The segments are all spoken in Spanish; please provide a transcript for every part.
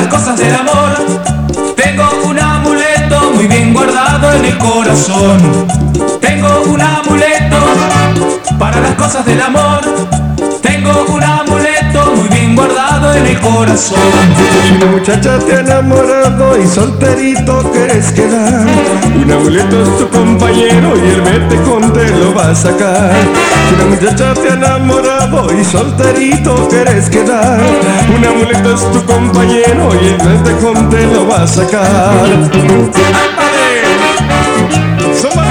las cosas del amor. Tengo un amuleto muy bien guardado en el corazón. Tengo un amuleto para las cosas del amor. Tengo un amuleto muy bien guardado en el corazón. Si una muchacha te ha enamorado y solterito quieres quedar, un amuleto es tu compañero y el metejón te lo va a sacar. Si una muchacha te ha enamorado y solterito quieres quedar, un amuleto es tu compañero y el metejón te lo va a sacar. ¡Ándale! ¡Suma!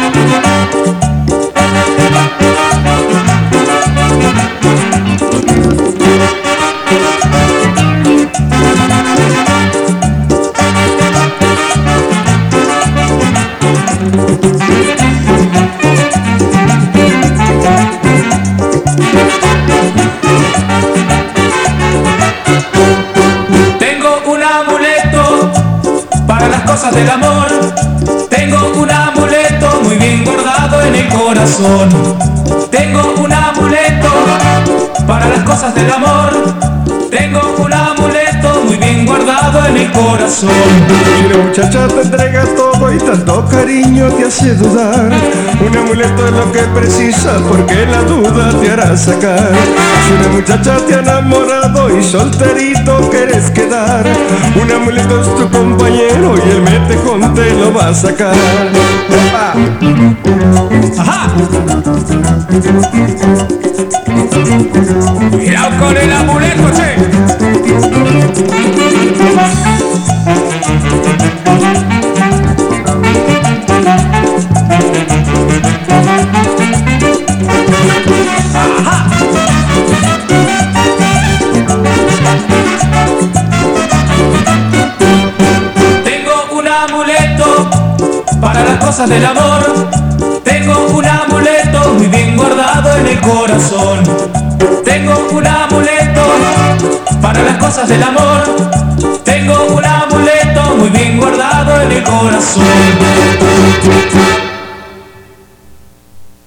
Tengo un amuleto para las cosas del amor. Tengo un amuleto muy bien guardado en el corazón. Tengo un amuleto para las cosas del amor. Tengo un amuleto muy bien guardado en el corazón. Si una muchacha te entrega todo y tanto cariño te hace dudar, un amuleto es lo que precisas porque la duda te hará sacar. Si una muchacha te ha enamorado y solterito quieres quedar, un amuleto es tu compañero y el metejón te lo va a sacar. ¡Epa! ¡Ajá! Cuidado con el amuleto, che. ¡Ajá! Tengo un amuleto para las cosas del amor. Tengo un amuleto muy bien guardado en el corazón. Tengo un amuleto para las cosas del amor. Tengo un amuleto muy bien guardado en el corazón.